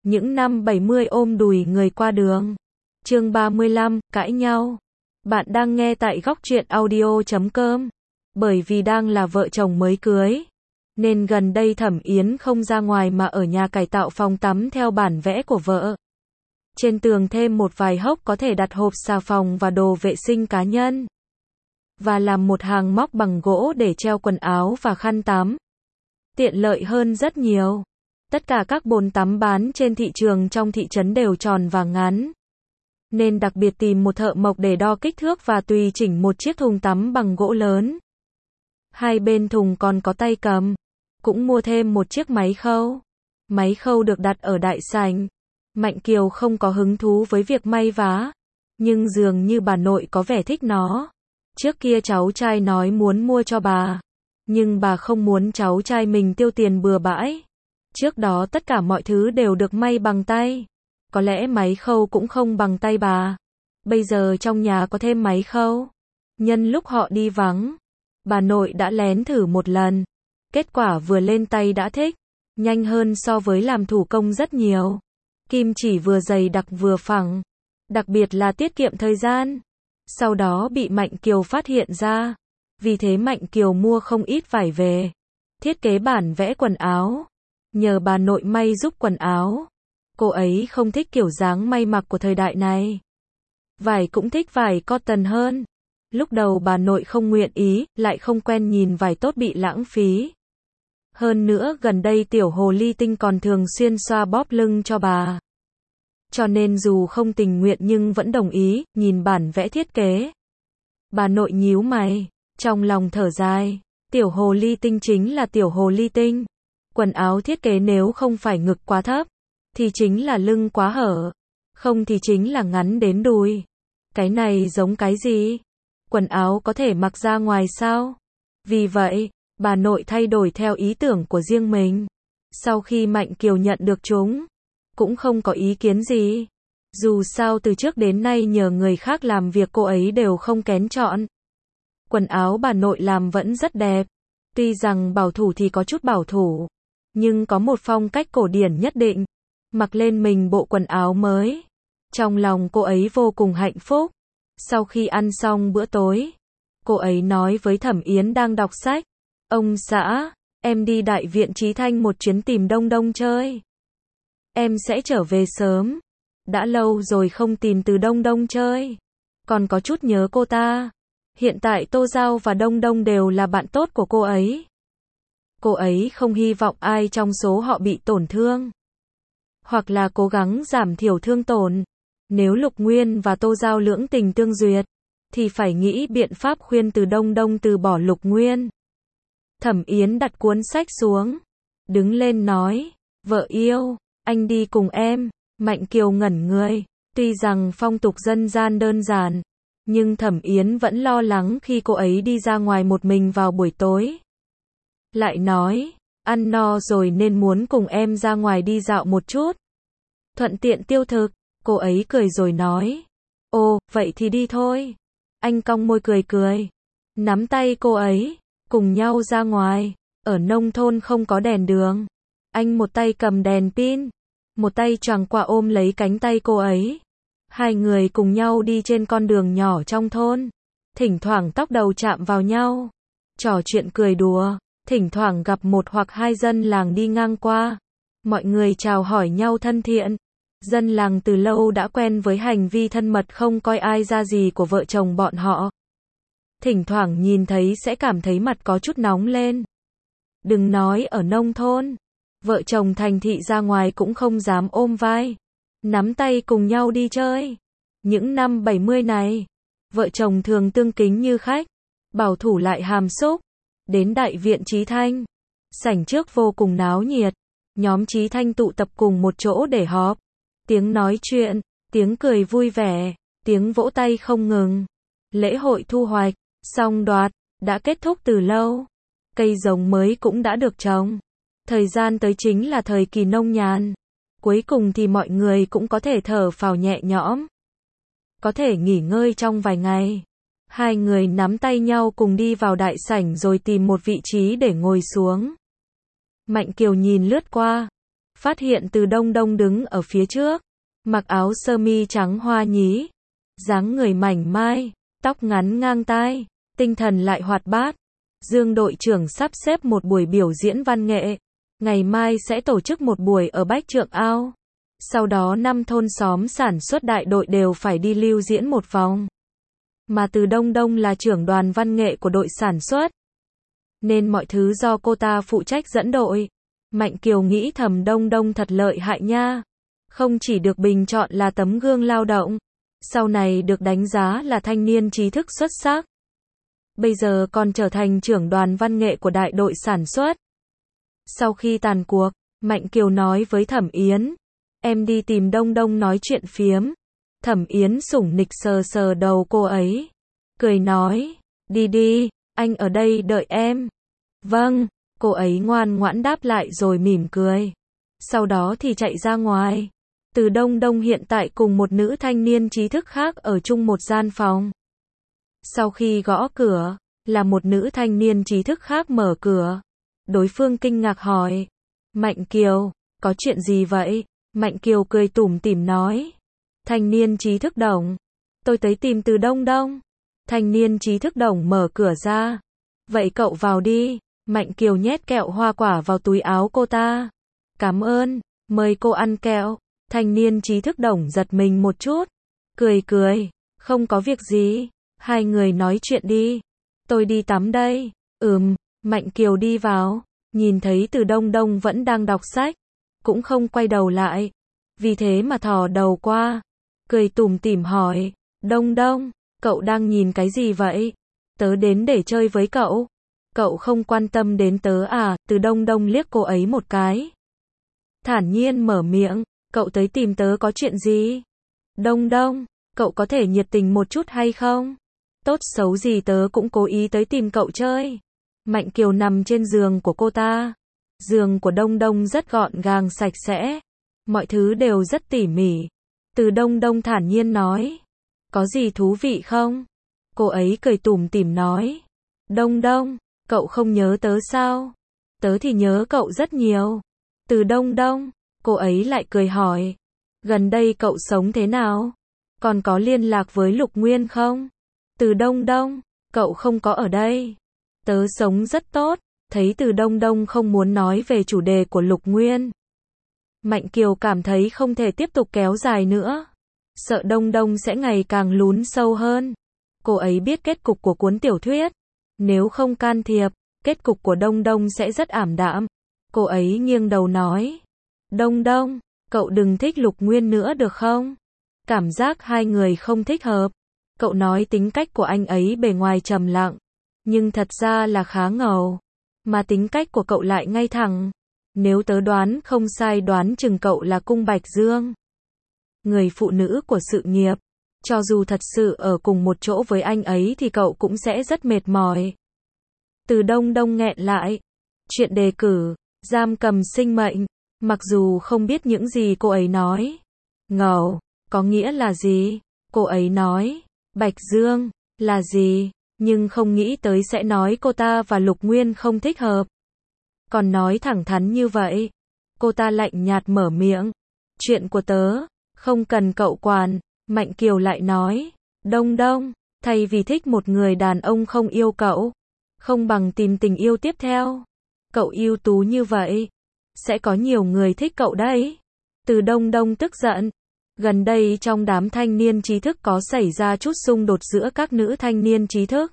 Những năm 70 ôm đùi người qua đường. Chương 35, cãi nhau. Bạn đang nghe tại góc truyện audio.com. Bởi vì đang là vợ chồng mới cưới, nên gần đây Thẩm Yến không ra ngoài mà ở nhà cải tạo phòng tắm theo bản vẽ của vợ. Trên tường thêm một vài hốc có thể đặt hộp xà phòng và đồ vệ sinh cá nhân. Và làm một hàng móc bằng gỗ để treo quần áo và khăn tắm. Tiện lợi hơn rất nhiều. Tất cả các bồn tắm bán trên thị trường trong thị trấn đều tròn và ngắn. Nên đặc biệt tìm một thợ mộc để đo kích thước và tùy chỉnh một chiếc thùng tắm bằng gỗ lớn. Hai bên thùng còn có tay cầm. Cũng mua thêm một chiếc máy khâu. Máy khâu được đặt ở đại sảnh. Mạnh Kiều không có hứng thú với việc may vá, nhưng dường như bà nội có vẻ thích nó. Trước kia cháu trai nói muốn mua cho bà, nhưng bà không muốn cháu trai mình tiêu tiền bừa bãi. Trước đó tất cả mọi thứ đều được may bằng tay. Có lẽ máy khâu cũng không bằng tay bà. Bây giờ trong nhà có thêm máy khâu. Nhân lúc họ đi vắng, bà nội đã lén thử một lần. Kết quả vừa lên tay đã thích. Nhanh hơn so với làm thủ công rất nhiều. Kim chỉ vừa dày đặc vừa phẳng. Đặc biệt là tiết kiệm thời gian. Sau đó bị Mạnh Kiều phát hiện ra. Vì thế Mạnh Kiều mua không ít vải về. Thiết kế bản vẽ quần áo. Nhờ bà nội may giúp quần áo. Cô ấy không thích kiểu dáng may mặc của thời đại này. Vải cũng thích vải cotton hơn. Lúc đầu bà nội không nguyện ý, lại không quen nhìn vải tốt bị lãng phí. Hơn nữa gần đây tiểu hồ ly tinh còn thường xuyên xoa bóp lưng cho bà. Cho nên dù không tình nguyện nhưng vẫn đồng ý, nhìn bản vẽ thiết kế. Bà nội nhíu mày, trong lòng thở dài. Tiểu hồ ly tinh chính là tiểu hồ ly tinh. Quần áo thiết kế nếu không phải ngực quá thấp, thì chính là lưng quá hở. Không thì chính là ngắn đến đùi. Cái này giống cái gì? Quần áo có thể mặc ra ngoài sao? Vì vậy, bà nội thay đổi theo ý tưởng của riêng mình. Sau khi Mạnh Kiều nhận được chúng, cũng không có ý kiến gì. Dù sao từ trước đến nay nhờ người khác làm việc cô ấy đều không kén chọn. Quần áo bà nội làm vẫn rất đẹp. Tuy rằng bảo thủ thì có chút bảo thủ, nhưng có một phong cách cổ điển nhất định. Mặc lên mình bộ quần áo mới, trong lòng cô ấy vô cùng hạnh phúc. Sau khi ăn xong bữa tối, cô ấy nói với Thẩm Yến đang đọc sách. Ông xã, em đi Đại viện Chí Thanh một chuyến tìm Đông Đông chơi. Em sẽ trở về sớm. Đã lâu rồi không tìm từ Đông Đông chơi. Còn có chút nhớ cô ta. Hiện tại Tô Giao và Đông Đông đều là bạn tốt của cô ấy. Cô ấy không hy vọng ai trong số họ bị tổn thương. Hoặc là cố gắng giảm thiểu thương tổn. Nếu Lục Nguyên và Tô Giao lưỡng tình tương duyệt, thì phải nghĩ biện pháp khuyên từ Đông Đông từ bỏ Lục Nguyên. Thẩm Yến đặt cuốn sách xuống. Đứng lên nói. Vợ yêu, anh đi cùng em. Mạnh Kiều ngẩn người. Tuy rằng phong tục dân gian đơn giản, nhưng Thẩm Yến vẫn lo lắng khi cô ấy đi ra ngoài một mình vào buổi tối. Lại nói, ăn no rồi nên muốn cùng em ra ngoài đi dạo một chút. Thuận tiện tiêu thực, cô ấy cười rồi nói. Ồ, vậy thì đi thôi. Anh cong môi cười cười. Nắm tay cô ấy, cùng nhau ra ngoài. Ở nông thôn không có đèn đường. Anh một tay cầm đèn pin, một tay choàng qua ôm lấy cánh tay cô ấy. Hai người cùng nhau đi trên con đường nhỏ trong thôn. Thỉnh thoảng tóc đầu chạm vào nhau. Trò chuyện cười đùa. Thỉnh thoảng gặp một hoặc hai dân làng đi ngang qua. Mọi người chào hỏi nhau thân thiện. Dân làng từ lâu đã quen với hành vi thân mật không coi ai ra gì của vợ chồng bọn họ. Thỉnh thoảng nhìn thấy sẽ cảm thấy mặt có chút nóng lên. Đừng nói ở nông thôn, vợ chồng thành thị ra ngoài cũng không dám ôm vai, nắm tay cùng nhau đi chơi. Những năm 70 này, vợ chồng thường tương kính như khách, bảo thủ lại hàm xúc. Đến Đại viện Chí Thanh, sảnh trước vô cùng náo nhiệt. Nhóm Chí Thanh tụ tập cùng một chỗ để họp. Tiếng nói chuyện, tiếng cười vui vẻ, tiếng vỗ tay không ngừng. Lễ hội thu hoạch, xong đoạt, đã kết thúc từ lâu. Cây giống mới cũng đã được trồng. Thời gian tới chính là thời kỳ nông nhàn. Cuối cùng thì mọi người cũng có thể thở phào nhẹ nhõm. Có thể nghỉ ngơi trong vài ngày. Hai người nắm tay nhau cùng đi vào đại sảnh rồi tìm một vị trí để ngồi xuống. Mạnh Kiều nhìn lướt qua. phát hiện Từ Đông Đông đứng ở phía trước, mặc áo sơ mi trắng hoa nhí, dáng người mảnh mai, tóc ngắn ngang tai, tinh thần lại hoạt bát. Dương đội trưởng sắp xếp một buổi biểu diễn văn nghệ, ngày mai sẽ tổ chức một buổi ở Bách Trượng Ao. Sau đó 5 thôn xóm sản xuất đại đội đều phải đi lưu diễn một vòng. Mà Từ Đông Đông là trưởng đoàn văn nghệ của đội sản xuất, nên mọi thứ do cô ta phụ trách dẫn đội. Mạnh Kiều nghĩ thầm Đông Đông thật lợi hại nha. Không chỉ được bình chọn là tấm gương lao động, sau này được đánh giá là thanh niên trí thức xuất sắc. Bây giờ còn trở thành trưởng đoàn văn nghệ của đại đội sản xuất. Sau khi tàn cuộc, Mạnh Kiều nói với Thẩm Yến, em đi tìm Đông Đông nói chuyện phiếm. Thẩm Yến sủng nịch sờ sờ đầu cô ấy, cười nói, đi đi, anh ở đây đợi em. Vâng, cô ấy ngoan ngoãn đáp lại rồi mỉm cười. Sau đó thì chạy ra ngoài. Từ Đông Đông hiện tại cùng một nữ thanh niên trí thức khác ở chung một gian phòng. Sau khi gõ cửa, là một nữ thanh niên trí thức khác mở cửa. Đối phương kinh ngạc hỏi, Mạnh Kiều, có chuyện gì vậy? Mạnh Kiều cười tủm tỉm nói, thanh niên trí thức Đồng, tôi tới tìm Từ Đông Đông. Thanh niên trí thức Đồng mở cửa ra, vậy cậu vào đi. Mạnh Kiều nhét kẹo hoa quả vào túi áo cô ta. Cảm ơn, mời cô ăn kẹo. Thanh niên trí thức Đồng giật mình một chút, cười cười, không có việc gì, hai người nói chuyện đi. Tôi đi tắm đây. Mạnh Kiều đi vào, nhìn thấy Từ Đông Đông vẫn đang đọc sách, cũng không quay đầu lại, vì thế mà thò đầu qua, cười tủm tỉm hỏi, Đông Đông, cậu đang nhìn cái gì vậy? Tớ đến để chơi với cậu. Cậu không quan tâm đến tớ à? Từ Đông Đông liếc cô ấy một cái, thản nhiên mở miệng, cậu tới tìm tớ có chuyện gì? Đông Đông, cậu có thể nhiệt tình một chút hay không? Tốt xấu gì tớ cũng cố ý tới tìm cậu chơi. Mạnh Kiều nằm trên giường của cô ta. Giường của Đông Đông rất gọn gàng sạch sẽ, mọi thứ đều rất tỉ mỉ. Từ Đông Đông thản nhiên nói, có gì thú vị không? Cô ấy cười tủm tỉm nói, Đông Đông, cậu không nhớ tớ sao? Tớ thì nhớ cậu rất nhiều. Từ Đông Đông, cô ấy lại cười hỏi, gần đây cậu sống thế nào? Còn có liên lạc với Lục Nguyên không? Từ Đông Đông, cậu không có ở đây. Tớ sống rất tốt. Thấy Từ Đông Đông không muốn nói về chủ đề của Lục Nguyên, Mạnh Kiều cảm thấy không thể tiếp tục kéo dài nữa, sợ Đông Đông sẽ ngày càng lún sâu hơn. Cô ấy biết kết cục của cuốn tiểu thuyết, nếu không can thiệp, kết cục của Đông Đông sẽ rất ảm đạm. Cô ấy nghiêng đầu nói, Đông Đông, cậu đừng thích Lục Nguyên nữa được không? Cảm giác hai người không thích hợp. Cậu nói tính cách của anh ấy bề ngoài trầm lặng, nhưng thật ra là khá ngầu. Mà tính cách của cậu lại ngay thẳng. Nếu tớ đoán không sai, đoán chừng cậu là Cung Bạch Dương, người phụ nữ của sự nghiệp. Cho dù thật sự ở cùng một chỗ với anh ấy thì cậu cũng sẽ rất mệt mỏi. Từ Đông Đông nghẹn lại. Chuyện đề cử, giam cầm sinh mệnh. Mặc dù không biết những gì cô ấy nói. Ngầu, có nghĩa là gì? Cô ấy nói, Bạch Dương, là gì? Nhưng không nghĩ tới sẽ nói cô ta và Lục Nguyên không thích hợp. Còn nói thẳng thắn như vậy. Cô ta lạnh nhạt mở miệng. Chuyện của tớ, không cần cậu quản. Mạnh Kiều lại nói, Đông Đông, thay vì thích một người đàn ông không yêu cậu, không bằng tìm tình yêu tiếp theo. Cậu ưu tú như vậy, sẽ có nhiều người thích cậu đấy. Từ Đông Đông tức giận. Gần đây trong đám thanh niên trí thức có xảy ra chút xung đột giữa các nữ thanh niên trí thức.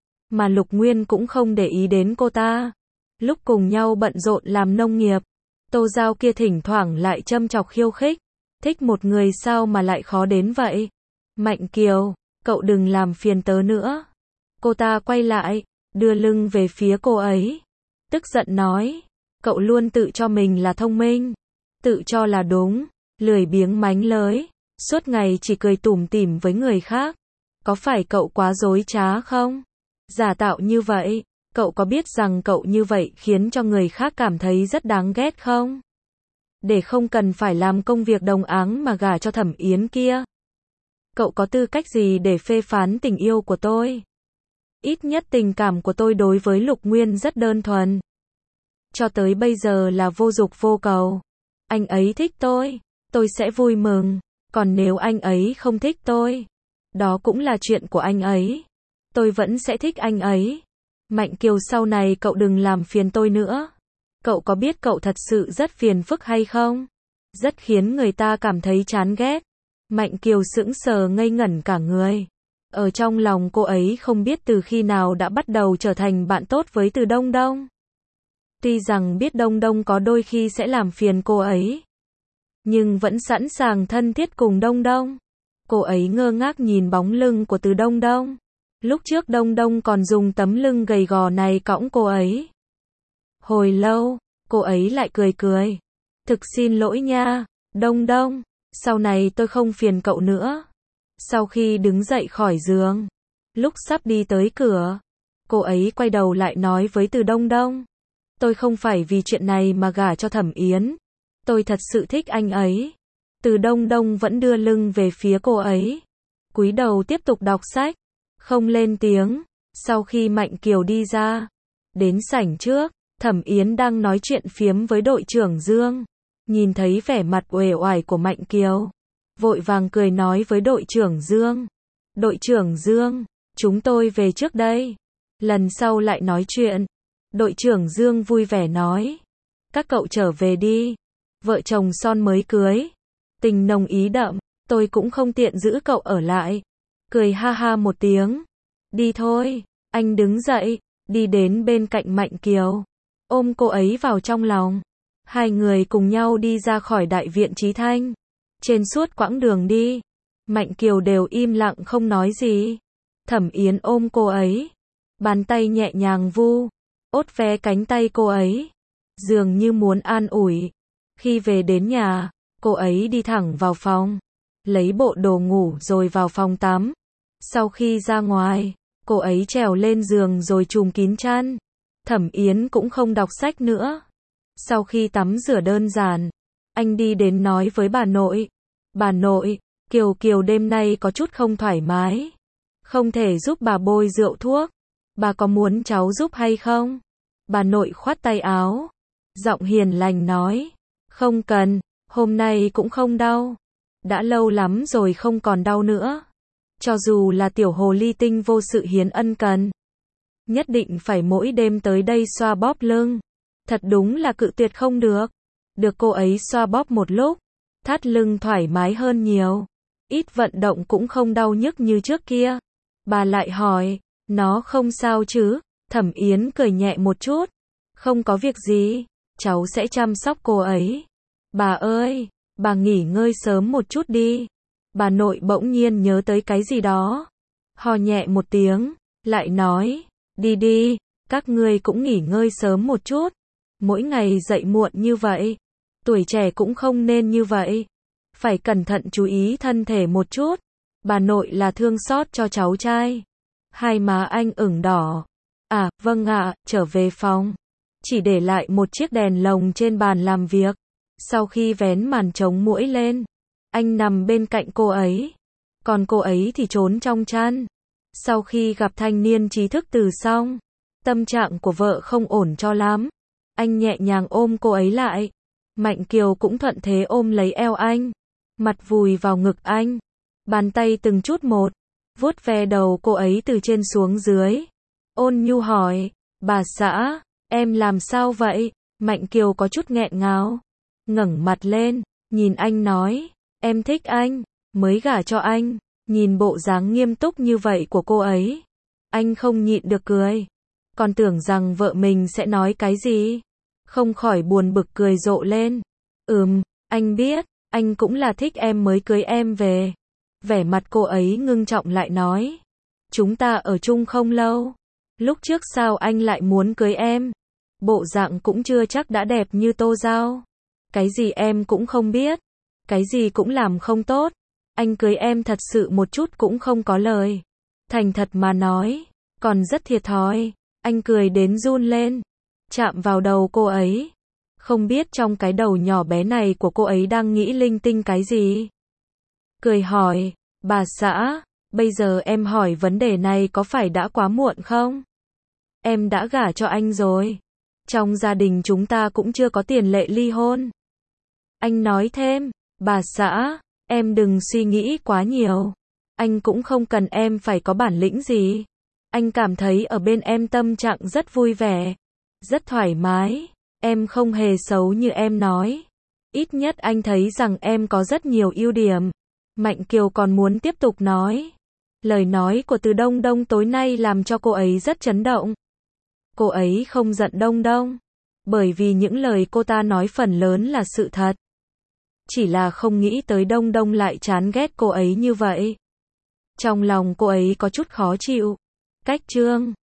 Mà Lục Nguyên cũng không để ý đến cô ta. Lúc cùng nhau bận rộn làm nông nghiệp, Tô Giao kia thỉnh thoảng lại châm chọc khiêu khích. Thích một người sao mà lại khó đến vậy? Mạnh Kiều, cậu đừng làm phiền tớ nữa. Cô ta quay lại, đưa lưng về phía cô ấy. Tức giận nói, cậu luôn tự cho mình là thông minh, tự cho là đúng, lười biếng mánh lới, suốt ngày chỉ cười tủm tỉm với người khác. Có phải cậu quá dối trá không? Giả tạo như vậy, cậu có biết rằng cậu như vậy khiến cho người khác cảm thấy rất đáng ghét không? Để không cần phải làm công việc đồng áng mà gả cho Thẩm Yến kia. Cậu có tư cách gì để phê phán tình yêu của tôi? Ít nhất tình cảm của tôi đối với Lục Nguyên rất đơn thuần. Cho tới bây giờ là vô dục vô cầu. Anh ấy thích tôi sẽ vui mừng. Còn nếu anh ấy không thích tôi, đó cũng là chuyện của anh ấy. Tôi vẫn sẽ thích anh ấy. Mạnh Kiều, sau này cậu đừng làm phiền tôi nữa. Cậu có biết cậu thật sự rất phiền phức hay không? Rất khiến người ta cảm thấy chán ghét. Mạnh Kiều sững sờ ngây ngẩn cả người. Ở trong lòng cô ấy không biết từ khi nào đã bắt đầu trở thành bạn tốt với Từ Đông Đông. Tuy rằng biết Đông Đông có đôi khi sẽ làm phiền cô ấy, nhưng vẫn sẵn sàng thân thiết cùng Đông Đông. Cô ấy ngơ ngác nhìn bóng lưng của Từ Đông Đông. Lúc trước Đông Đông còn dùng tấm lưng gầy gò này cõng cô ấy. Hồi lâu, cô ấy lại cười cười. Thực xin lỗi nha, Đông Đông, sau này tôi không phiền cậu nữa. Sau khi đứng dậy khỏi giường, lúc sắp đi tới cửa, cô ấy quay đầu lại nói với Từ Đông Đông. Tôi không phải vì chuyện này mà gả cho Thẩm Yến. Tôi thật sự thích anh ấy. Từ Đông Đông vẫn đưa lưng về phía cô ấy, cúi đầu tiếp tục đọc sách, không lên tiếng. Sau khi Mạnh Kiều đi ra, đến sảnh trước, Thẩm Yến đang nói chuyện phiếm với đội trưởng Dương. Nhìn thấy vẻ mặt uể oải của Mạnh Kiều, vội vàng cười nói với đội trưởng Dương. Đội trưởng Dương, chúng tôi về trước đây. Lần sau lại nói chuyện. Đội trưởng Dương vui vẻ nói. Các cậu trở về đi. Vợ chồng son mới cưới, tình nồng ý đậm, tôi cũng không tiện giữ cậu ở lại. Cười ha ha một tiếng. Đi thôi. Anh đứng dậy, đi đến bên cạnh Mạnh Kiều, ôm cô ấy vào trong lòng. Hai người cùng nhau đi ra khỏi đại viện Chí Thanh. Trên suốt quãng đường đi, Mạnh Kiều đều im lặng không nói gì. Thẩm Yến ôm cô ấy, bàn tay nhẹ nhàng ốt ve cánh tay cô ấy, dường như muốn an ủi. Khi về đến nhà, cô ấy đi thẳng vào phòng, lấy bộ đồ ngủ rồi vào phòng tắm. Sau khi ra ngoài, cô ấy trèo lên giường rồi trùm kín chăn. Thẩm Yến cũng không đọc sách nữa. Sau khi tắm rửa đơn giản, anh đi đến nói với bà nội. Bà nội, Kiều Kiều đêm nay có chút không thoải mái, không thể giúp bà bôi rượu thuốc. Bà có muốn cháu giúp hay không? Bà nội khoát tay áo, giọng hiền lành nói. Không cần, hôm nay cũng không đau. Đã lâu lắm rồi không còn đau nữa. Cho dù là tiểu hồ ly tinh vô sự hiến ân cần, nhất định phải mỗi đêm tới đây xoa bóp lưng. Thật đúng là cự tuyệt không được. Được cô ấy xoa bóp một lúc, thắt lưng thoải mái hơn nhiều. Ít vận động cũng không đau nhức như trước kia. Bà lại hỏi, nó không sao chứ? Thẩm Yến cười nhẹ một chút. Không có việc gì, cháu sẽ chăm sóc cô ấy. Bà ơi, bà nghỉ ngơi sớm một chút đi. Bà nội bỗng nhiên nhớ tới cái gì đó, ho nhẹ một tiếng, lại nói, đi đi, các ngươi cũng nghỉ ngơi sớm một chút. Mỗi ngày dậy muộn như vậy, tuổi trẻ cũng không nên như vậy. Phải cẩn thận chú ý thân thể một chút. Bà nội là thương xót cho cháu trai. Hai má anh ửng đỏ. À, vâng ạ, trở về phòng. Chỉ để lại một chiếc đèn lồng trên bàn làm việc. Sau khi vén màn chống muỗi lên, anh nằm bên cạnh cô ấy. Còn cô ấy thì trốn trong chăn. Sau khi gặp thanh niên trí thức từ xong, tâm trạng của vợ không ổn cho lắm. Anh nhẹ nhàng ôm cô ấy lại. Mạnh Kiều cũng thuận thế ôm lấy eo anh, mặt vùi vào ngực anh. Bàn tay từng chút một, vuốt ve đầu cô ấy từ trên xuống dưới. Ôn nhu hỏi, bà xã, em làm sao vậy? Mạnh Kiều có chút nghẹn ngào, ngẩng mặt lên, nhìn anh nói, em thích anh, mới gả cho anh. Nhìn bộ dáng nghiêm túc như vậy của cô ấy, anh không nhịn được cười. Còn tưởng rằng vợ mình sẽ nói cái gì, không khỏi buồn bực cười rộ lên. Anh biết, anh cũng là thích em mới cưới em về. Vẻ mặt cô ấy ngưng trọng lại nói, chúng ta ở chung không lâu, lúc trước sao anh lại muốn cưới em? Bộ dạng cũng chưa chắc đã đẹp như Tô Giao. Cái gì em cũng không biết, cái gì cũng làm không tốt. Anh cưới em thật sự một chút cũng không có lời. Thành thật mà nói, còn rất thiệt thòi. Anh cười đến run lên, chạm vào đầu cô ấy. Không biết trong cái đầu nhỏ bé này của cô ấy đang nghĩ linh tinh cái gì. Cười hỏi, bà xã, bây giờ em hỏi vấn đề này có phải đã quá muộn không? Em đã gả cho anh rồi. Trong gia đình chúng ta cũng chưa có tiền lệ ly hôn. Anh nói thêm, bà xã, em đừng suy nghĩ quá nhiều. Anh cũng không cần em phải có bản lĩnh gì. Anh cảm thấy ở bên em tâm trạng rất vui vẻ, rất thoải mái. Em không hề xấu như em nói. Ít nhất anh thấy rằng em có rất nhiều ưu điểm. Mạnh Kiều còn muốn tiếp tục nói. Lời nói của Từ Đông Đông tối nay làm cho cô ấy rất chấn động. Cô ấy không giận Đông Đông, bởi vì những lời cô ta nói phần lớn là sự thật. Chỉ là không nghĩ tới Đông Đông lại chán ghét cô ấy như vậy. Trong lòng cô ấy có chút khó chịu. Cách Trương